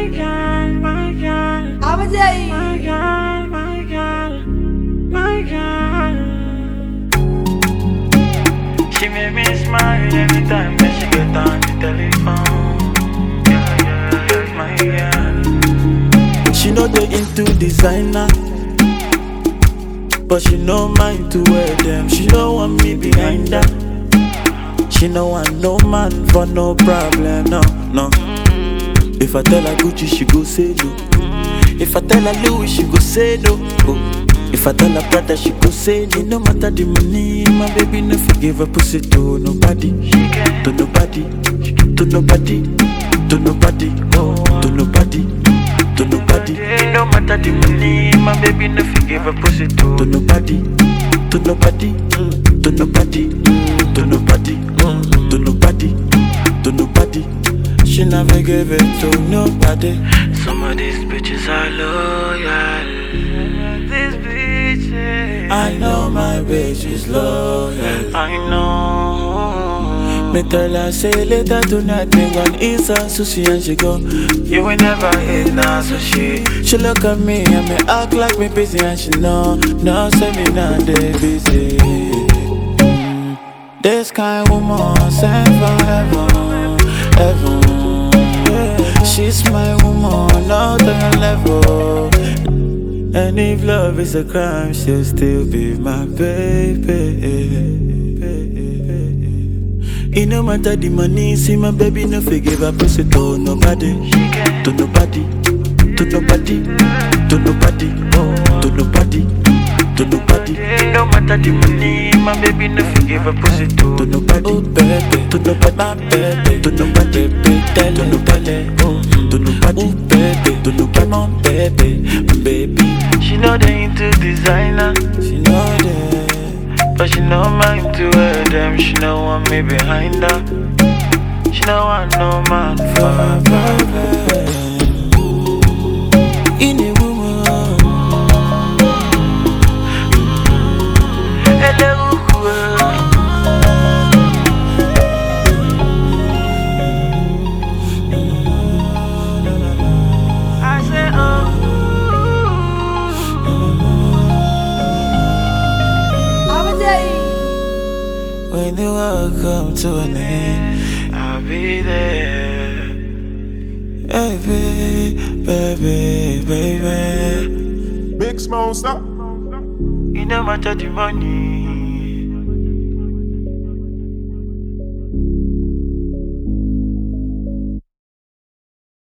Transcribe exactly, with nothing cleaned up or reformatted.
my girl, my girl. I'm Jay. My girl, my girl, my girl. She make me smile every time that she get on the telephone. Yeah, yeah, my girl. She know they into designer, but she no mind to wear them. She don't want me behind her. She no want no man for no problem, no, no. If I tell her Gucci, she go say no. If I tell her Louis, she go say no. Oh. If I tell her Prada, she go say no. No matter the money, my baby no forgive her pussy to nobody, to nobody, to nobody, to nobody, oh, to nobody, to nobody. No matter the money, my baby no forgive her pussy to To nobody, to nobody, to nobody, to nobody, to nobody, to nobody. She never gave it to nobody. Some of these bitches are loyal. These bitches, I know my bitch is loyal. I know. Me tell her say later tonight me gon' eat some sushi and she go. You will never eat now, so she. She look at me and me act like me busy and she know, no say me not they busy. Mm. This kind woman sent from heaven, heaven. Yeah. She's my woman, not on a level. And if love is a crime, she'll still be my baby. It no matter the money, see my baby no forgive her pussy to nobody, to nobody, to nobody, to nobody, oh, to nobody, to nobody. No matter the money, my baby no forgive her pussy to To nobody, oh baby, to nobody, my baby, to nobody, baby, to nobody, oh, to nobody, oh baby, to nobody, my baby, baby. She know they into designer, She know that. but she no mind to wear them. She no want me behind her. She no want no man for her. In a woman, Hello, I say, oh, I'm Jay. when the world come to an end, I'll be there. baby, baby, baby. Big Smoke, stop. You no matter the money.